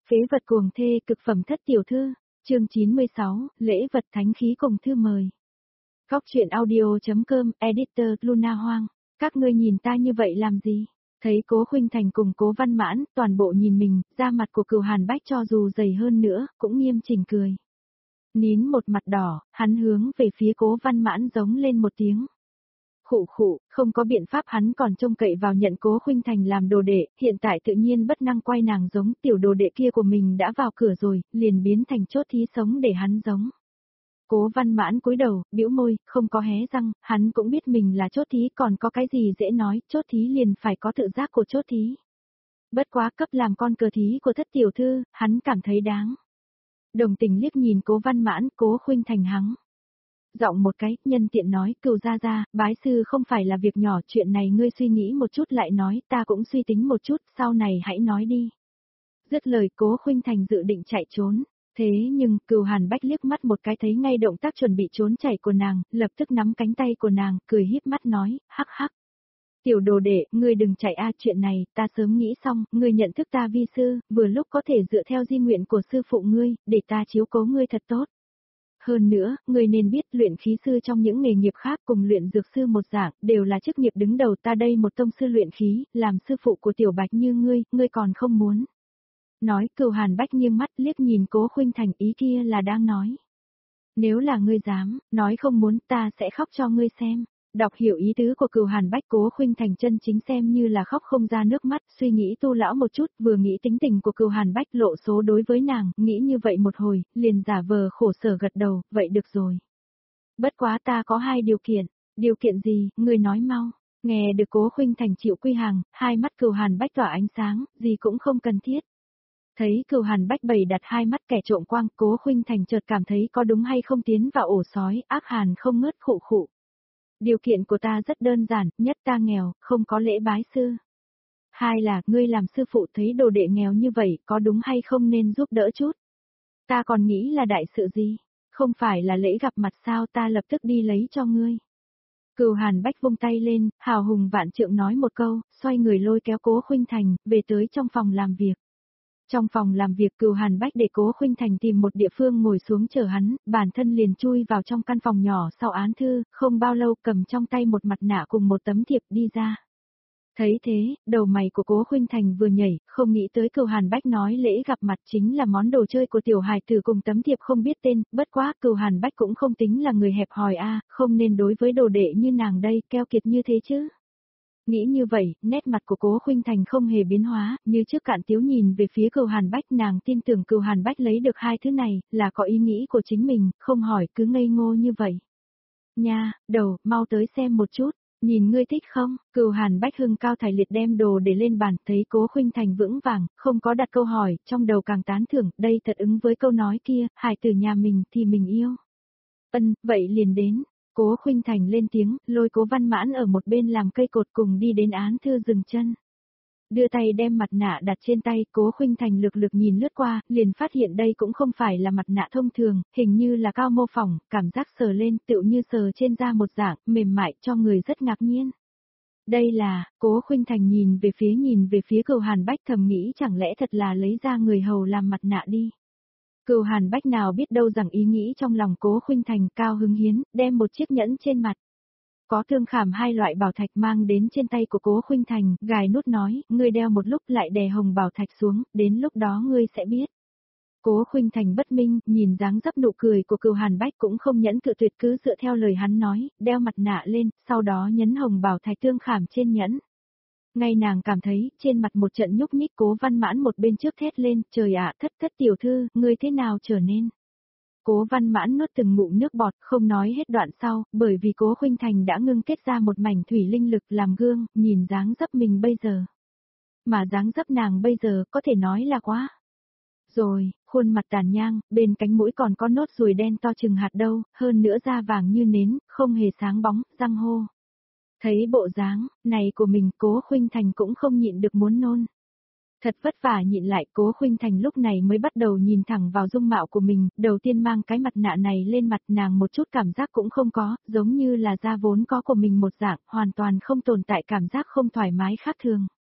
Phế vật cuồng thê cực phẩm thất tiểu thư, chương 96, lễ vật thánh khí cùng thư mời. Góc truyện audio.com, editor Luna Hoang, các ngươi nhìn ta như vậy làm gì? Thấy Cố Khuynh Thành cùng Cố Văn Mãn, toàn bộ nhìn mình, da mặt của Cửu Hàn Bách cho dù dày hơn nữa, cũng nghiêm chỉnh cười. Nín một mặt đỏ, hắn hướng về phía Cố Văn Mãn giống lên một tiếng. Khụ khụ, không có biện pháp hắn còn trông cậy vào nhận Cố Khuynh Thành làm đồ đệ, hiện tại tự nhiên bất năng quay nàng giống tiểu đồ đệ kia của mình đã vào cửa rồi, liền biến thành chốt thí sống để hắn giống. Cố Văn Mãn cúi đầu, bĩu môi, không có hé răng, hắn cũng biết mình là chốt thí còn có cái gì dễ nói, chốt thí liền phải có tự giác của chốt thí. Bất quá cấp làm con cờ thí của thất tiểu thư, hắn cảm thấy đáng. Đồng tình liếc nhìn Cố Văn Mãn, Cố Khuynh Thành hắng giọng một cái, nhân tiện nói, Cửu gia gia, bái sư không phải là việc nhỏ, chuyện này ngươi suy nghĩ một chút lại nói, ta cũng suy tính một chút, sau này hãy nói đi. Dứt lời Cố Khuynh Thành dự định chạy trốn, thế nhưng, Cửu Hàn Bách liếc mắt một cái thấy ngay động tác chuẩn bị trốn chạy của nàng, lập tức nắm cánh tay của nàng, cười híp mắt nói, hắc hắc. Tiểu đồ đệ, ngươi đừng chạy chuyện này, ta sớm nghĩ xong, ngươi nhận thức ta vi sư, vừa lúc có thể dựa theo di nguyện của sư phụ ngươi, để ta chiếu cố ngươi thật tốt. Hơn nữa, ngươi nên biết luyện khí sư trong những nghề nghiệp khác cùng luyện dược sư một dạng, đều là chức nghiệp đứng đầu, ta đây một tông sư luyện khí, làm sư phụ của tiểu bạch như ngươi còn không muốn. Nói, Cửu Hàn Bách nghiêng mắt liếc nhìn Cố Khuynh Thành, ý kia là đang nói. Nếu là ngươi dám, nói không muốn, ta sẽ khóc cho ngươi xem. Đọc hiểu ý tứ của Cửu Hàn Bách, Cố Khuynh Thành chân chính xem như là khóc không ra nước mắt, suy nghĩ tu lão một chút, vừa nghĩ tính tình của Cửu Hàn Bách lộ số đối với nàng, nghĩ như vậy một hồi, liền giả vờ khổ sở gật đầu, vậy được rồi. Bất quá ta có hai điều kiện gì, ngươi nói mau. Nghe được Cố Khuynh Thành chịu quy hàng, hai mắt Cửu Hàn Bách tỏa ánh sáng, gì cũng không cần thiết. Thấy Cửu Hàn Bách bày đặt hai mắt kẻ trộm quang, Cố Khuynh Thành chợt cảm thấy có đúng hay không tiến vào ổ sói, ác hàn không ngớt khụ khụ. Điều kiện của ta rất đơn giản, nhất ta nghèo, không có lễ bái sư. Hai là, ngươi làm sư phụ thấy đồ đệ nghèo như vậy, có đúng hay không nên giúp đỡ chút. Ta còn nghĩ là đại sự gì, không phải là lễ gặp mặt sao, ta lập tức đi lấy cho ngươi. Cửu Hàn Bách vung tay lên, hào hùng vạn trượng nói một câu, xoay người lôi kéo Cố Khuynh Thành, về tới trong phòng làm việc. Trong phòng làm việc Cửu Hàn Bách để Cố Khuynh Thành tìm một địa phương ngồi xuống chờ hắn, bản thân liền chui vào trong căn phòng nhỏ sau án thư, không bao lâu cầm trong tay một mặt nạ cùng một tấm thiệp đi ra. Thấy thế, đầu mày của Cố Khuynh Thành vừa nhảy, không nghĩ tới Cửu Hàn Bách nói lễ gặp mặt chính là món đồ chơi của tiểu hài tử cùng tấm thiệp không biết tên, bất quá Cửu Hàn Bách cũng không tính là người hẹp hòi không nên đối với đồ đệ như nàng đây keo kiệt như thế chứ. Nghĩ như vậy, nét mặt của Cố Khuynh Thành không hề biến hóa, như trước cạn tiếu nhìn về phía Cửu Hàn Bách, nàng tin tưởng Cửu Hàn Bách lấy được hai thứ này, là có ý nghĩ của chính mình, không hỏi cứ ngây ngô như vậy. Nha, đầu, mau tới xem một chút, nhìn ngươi thích không? Cửu Hàn Bách hưng cao thải liệt đem đồ để lên bàn, thấy Cố Khuynh Thành vững vàng, không có đặt câu hỏi, trong đầu càng tán thưởng, đây thật ứng với câu nói kia, hài tử nhà mình thì mình yêu. Vậy liền đến. Cố Khuynh Thành lên tiếng, lôi Cố Văn Mãn ở một bên làm cây cột cùng đi đến án thư dừng chân. Đưa tay đem mặt nạ đặt trên tay, Cố Khuynh Thành lực nhìn lướt qua, liền phát hiện đây cũng không phải là mặt nạ thông thường, hình như là cao mô phỏng, cảm giác sờ lên tựu như sờ trên da một dạng, mềm mại cho người rất ngạc nhiên. Đây là, Cố Khuynh Thành nhìn về phía Cửu Hàn Bách thầm nghĩ chẳng lẽ thật là lấy ra người hầu làm mặt nạ đi. Cửu Hàn Bách nào biết đâu rằng ý nghĩ trong lòng Cố Khuynh Thành cao hứng hiến, đem một chiếc nhẫn trên mặt. Có thương khảm hai loại bảo thạch mang đến trên tay của Cố Khuynh Thành, gài nút nói, ngươi đeo một lúc lại đè hồng bảo thạch xuống, đến lúc đó ngươi sẽ biết. Cố Khuynh Thành bất minh, nhìn dáng dấp nụ cười của Cửu Hàn Bách cũng không nhẫn cự tuyệt cứ dựa theo lời hắn nói, đeo mặt nạ lên, sau đó nhấn hồng bảo thạch tương khảm trên nhẫn. Ngay nàng cảm thấy, trên mặt một trận nhúc nhích Cố Văn Mãn một bên trước thét lên, trời ạ, thất tiểu thư, ngươi thế nào trở nên? Cố Văn Mãn nuốt từng ngụm nước bọt, không nói hết đoạn sau, bởi vì Cố Khuynh Thành đã ngưng kết ra một mảnh thủy linh lực làm gương, nhìn dáng dấp mình bây giờ. Mà dáng dấp nàng bây giờ có thể nói là quá. Rồi, khuôn mặt tàn nhang, bên cánh mũi còn có nốt ruồi đen to chừng hạt đâu, hơn nữa da vàng như nến, không hề sáng bóng, răng hô. Thấy bộ dáng này của mình, Cố Khuynh Thành cũng không nhịn được muốn nôn. Thật vất vả nhịn lại, Cố Khuynh Thành lúc này mới bắt đầu nhìn thẳng vào dung mạo của mình, đầu tiên mang cái mặt nạ này lên mặt nàng một chút cảm giác cũng không có, giống như là da vốn có của mình một dạng, hoàn toàn không tồn tại cảm giác không thoải mái khác thường.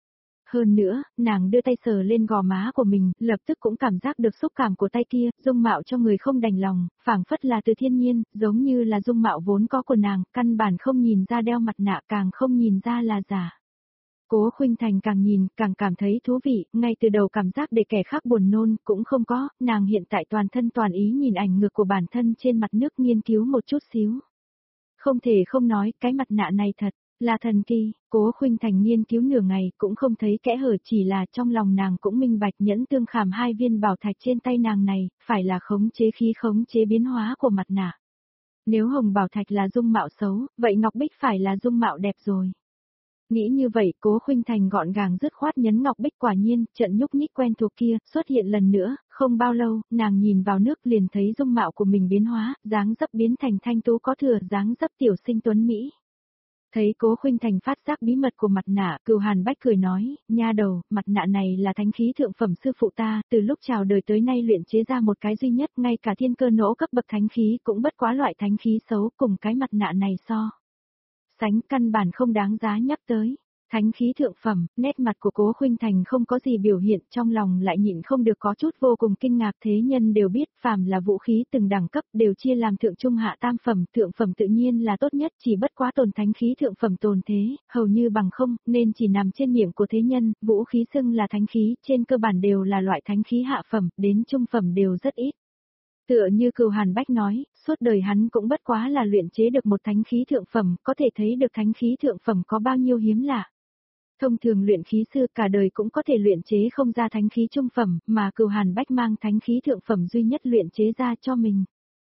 Hơn nữa, nàng đưa tay sờ lên gò má của mình, lập tức cũng cảm giác được xúc cảm của tay kia, dung mạo cho người không đành lòng, phảng phất là từ thiên nhiên, giống như là dung mạo vốn có của nàng, căn bản không nhìn ra đeo mặt nạ, càng không nhìn ra là giả. Cố Khuynh Thành càng nhìn, càng cảm thấy thú vị, ngay từ đầu cảm giác để kẻ khác buồn nôn, cũng không có, nàng hiện tại toàn thân toàn ý nhìn ảnh ngược của bản thân trên mặt nước nghiên cứu một chút xíu. Không thể không nói, cái mặt nạ này thật là thần kỳ. Cố Khuynh Thành nghiên cứu nửa ngày cũng không thấy kẽ hở, chỉ là trong lòng nàng cũng minh bạch nhẫn tương khảm 2 viên bảo thạch trên tay nàng này, phải là khống chế khí khống chế biến hóa của mặt nạ. Nếu hồng bảo thạch là dung mạo xấu, vậy ngọc bích phải là dung mạo đẹp rồi. Nghĩ như vậy, Cố Khuynh Thành gọn gàng dứt khoát nhấn ngọc bích, quả nhiên, trận nhúc nhích quen thuộc kia xuất hiện lần nữa, không bao lâu, nàng nhìn vào nước liền thấy dung mạo của mình biến hóa, dáng dấp biến thành thanh tú có thừa, dáng dấp tiểu sinh tuấn mỹ. Thấy Cố Khuynh Thành phát giác bí mật của mặt nạ, Cửu Hàn Bách cười nói, nha đầu, mặt nạ này là thánh khí thượng phẩm sư phụ ta, từ lúc chào đời tới nay luyện chế ra một cái duy nhất, ngay cả thiên cơ nỗ cấp bậc thánh khí cũng bất quá loại thánh khí xấu, cùng cái mặt nạ này so sánh căn bản không đáng giá nhắc tới. Thánh khí thượng phẩm, nét mặt của Cố Khuynh Thành không có gì biểu hiện, trong lòng lại nhịn không được có chút vô cùng kinh ngạc. Thế nhân đều biết, phàm là vũ khí từng đẳng cấp đều chia làm thượng trung hạ tam phẩm, thượng phẩm tự nhiên là tốt nhất, chỉ bất quá tồn thánh khí thượng phẩm tồn thế, hầu như bằng không, nên chỉ nằm trên miệng của thế nhân, vũ khí xưng là thánh khí, trên cơ bản đều là loại thánh khí hạ phẩm, đến trung phẩm đều rất ít. Tựa như Cửu Hàn Bách nói, suốt đời hắn cũng bất quá là luyện chế được một thánh khí thượng phẩm, có thể thấy được thánh khí thượng phẩm có bao nhiêu hiếm lạ. Thông thường luyện khí sư cả đời cũng có thể luyện chế không ra thánh khí trung phẩm, mà Cửu Hàn Bách mang thánh khí thượng phẩm duy nhất luyện chế ra cho mình.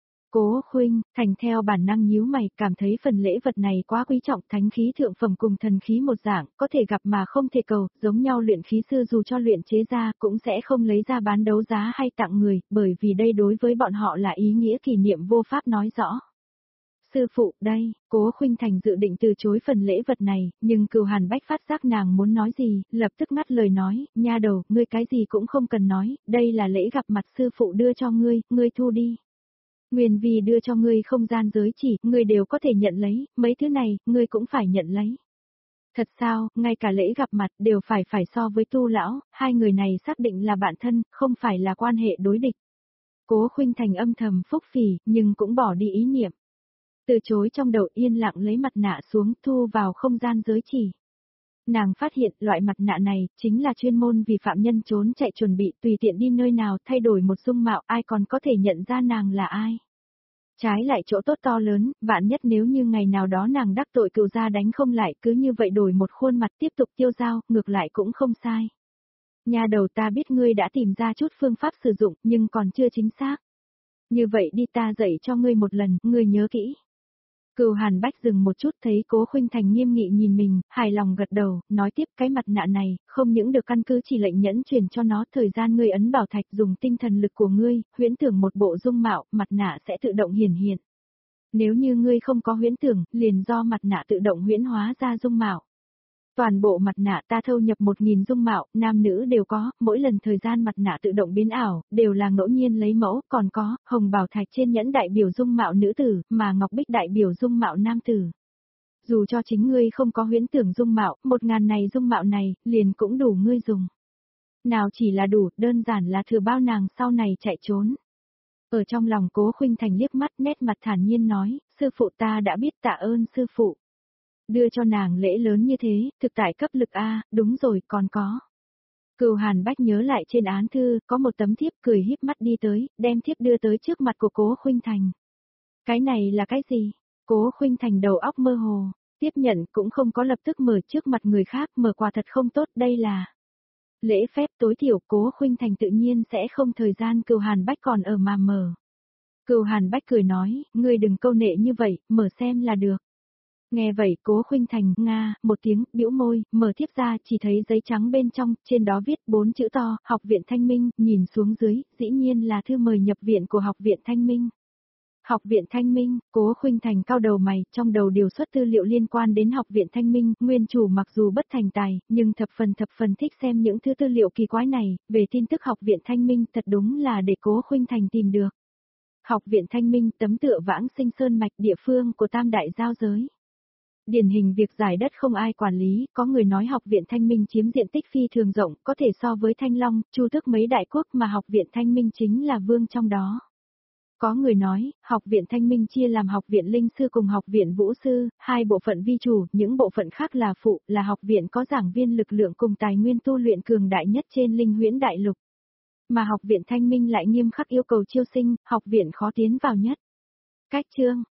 Cố Khuynh Thành theo bản năng nhíu mày, cảm thấy phần lễ vật này quá quý trọng, thánh khí thượng phẩm cùng thần khí một dạng, có thể gặp mà không thể cầu, giống nhau luyện khí sư dù cho luyện chế ra cũng sẽ không lấy ra bán đấu giá hay tặng người, bởi vì đây đối với bọn họ là ý nghĩa kỷ niệm vô pháp nói rõ. Sư phụ, đây, Cố Khuynh Thành dự định từ chối phần lễ vật này, nhưng Cửu Hàn Bách phát giác nàng muốn nói gì, lập tức ngắt lời nói, nha đầu, ngươi cái gì cũng không cần nói, đây là lễ gặp mặt sư phụ đưa cho ngươi thu đi. Nguyên vì đưa cho ngươi không gian giới chỉ, ngươi đều có thể nhận lấy, mấy thứ này, ngươi cũng phải nhận lấy. Thật sao, ngay cả lễ gặp mặt đều phải so với Tu lão, hai người này xác định là bạn thân, không phải là quan hệ đối địch. Cố Khuynh Thành âm thầm phúc phỉ, nhưng cũng bỏ đi ý niệm. Từ chối trong đầu, yên lặng lấy mặt nạ xuống, thu vào không gian giới chỉ. Nàng phát hiện loại mặt nạ này chính là chuyên môn vì phạm nhân trốn chạy chuẩn bị, tùy tiện đi nơi nào thay đổi một dung mạo, ai còn có thể nhận ra nàng là ai. Trái lại chỗ tốt to lớn, vạn nhất nếu như ngày nào đó nàng đắc tội Cửu gia đánh không lại, cứ như vậy đổi một khuôn mặt tiếp tục tiêu dao, ngược lại cũng không sai. Nhà đầu, ta biết ngươi đã tìm ra chút phương pháp sử dụng, nhưng còn chưa chính xác. Như vậy đi, ta dạy cho ngươi một lần, ngươi nhớ kỹ. Cửu Hàn Bách dừng một chút, thấy Cố Khuynh Thành nghiêm nghị nhìn mình, hài lòng gật đầu, nói tiếp, cái mặt nạ này, không những được căn cứ chỉ lệnh nhẫn truyền cho nó, thời gian ngươi ấn bảo thạch dùng tinh thần lực của ngươi, huyễn tưởng một bộ dung mạo, mặt nạ sẽ tự động hiển hiện. Nếu như ngươi không có huyễn tưởng, liền do mặt nạ tự động huyễn hóa ra dung mạo. Toàn bộ mặt nạ ta thâu nhập 1000 dung mạo, nam nữ đều có, mỗi lần thời gian mặt nạ tự động biến ảo, đều là ngẫu nhiên lấy mẫu, còn có, hồng bảo thạch trên nhẫn đại biểu dung mạo nữ tử, mà ngọc bích đại biểu dung mạo nam tử. Dù cho chính ngươi không có huyễn tưởng dung mạo, 1000 này dung mạo này, liền cũng đủ ngươi dùng. Nào chỉ là đủ, đơn giản là thừa bao nàng sau này chạy trốn. Ở trong lòng Cố Khuynh Thành liếc mắt, nét mặt thản nhiên nói, sư phụ ta đã biết, tạ ơn sư phụ. Đưa cho nàng lễ lớn như thế, thực tại cấp lực A, đúng rồi, còn có. Cửu Hàn Bách nhớ lại trên án thư, có một tấm thiếp, cười híp mắt đi tới, đem thiếp đưa tới trước mặt của Cố Khuynh Thành. Cái này là cái gì? Cố Khuynh Thành đầu óc mơ hồ, tiếp nhận cũng không có lập tức mở trước mặt người khác, mở quà thật không tốt, đây là lễ phép tối thiểu. Cố Khuynh Thành tự nhiên sẽ không thời gian Cửu Hàn Bách còn ở mà mở. Cửu Hàn Bách cười nói, ngươi đừng câu nệ như vậy, mở xem là được. Nghe vậy Cố Khuynh Thành, nga, một tiếng, bĩu môi, mở thiếp ra, chỉ thấy giấy trắng bên trong, trên đó viết 4 chữ to, Học viện Thanh Minh, nhìn xuống dưới, dĩ nhiên là thư mời nhập viện của Học viện Thanh Minh. Học viện Thanh Minh, Cố Khuynh Thành cau đầu mày, trong đầu điều xuất tư liệu liên quan đến Học viện Thanh Minh, nguyên chủ mặc dù bất thành tài, nhưng thập phần thích xem những thứ tư liệu kỳ quái này, về tin tức Học viện Thanh Minh thật đúng là để Cố Khuynh Thành tìm được. Học viện Thanh Minh tấm tựa vãng sinh sơn mạch địa phương của tam đại giao giới. Điển hình việc giải đất không ai quản lý, có người nói học viện Thanh Minh chiếm diện tích phi thường rộng, có thể so với Thanh Long, Chu Tước mấy đại quốc mà học viện Thanh Minh chính là vương trong đó. Có người nói, học viện Thanh Minh chia làm học viện Linh Sư cùng học viện Vũ Sư, hai bộ phận vi chủ, những bộ phận khác là phụ, là học viện có giảng viên lực lượng cùng tài nguyên tu luyện cường đại nhất trên Linh Huyễn Đại Lục. Mà học viện Thanh Minh lại nghiêm khắc yêu cầu chiêu sinh, học viện khó tiến vào nhất. Cách chương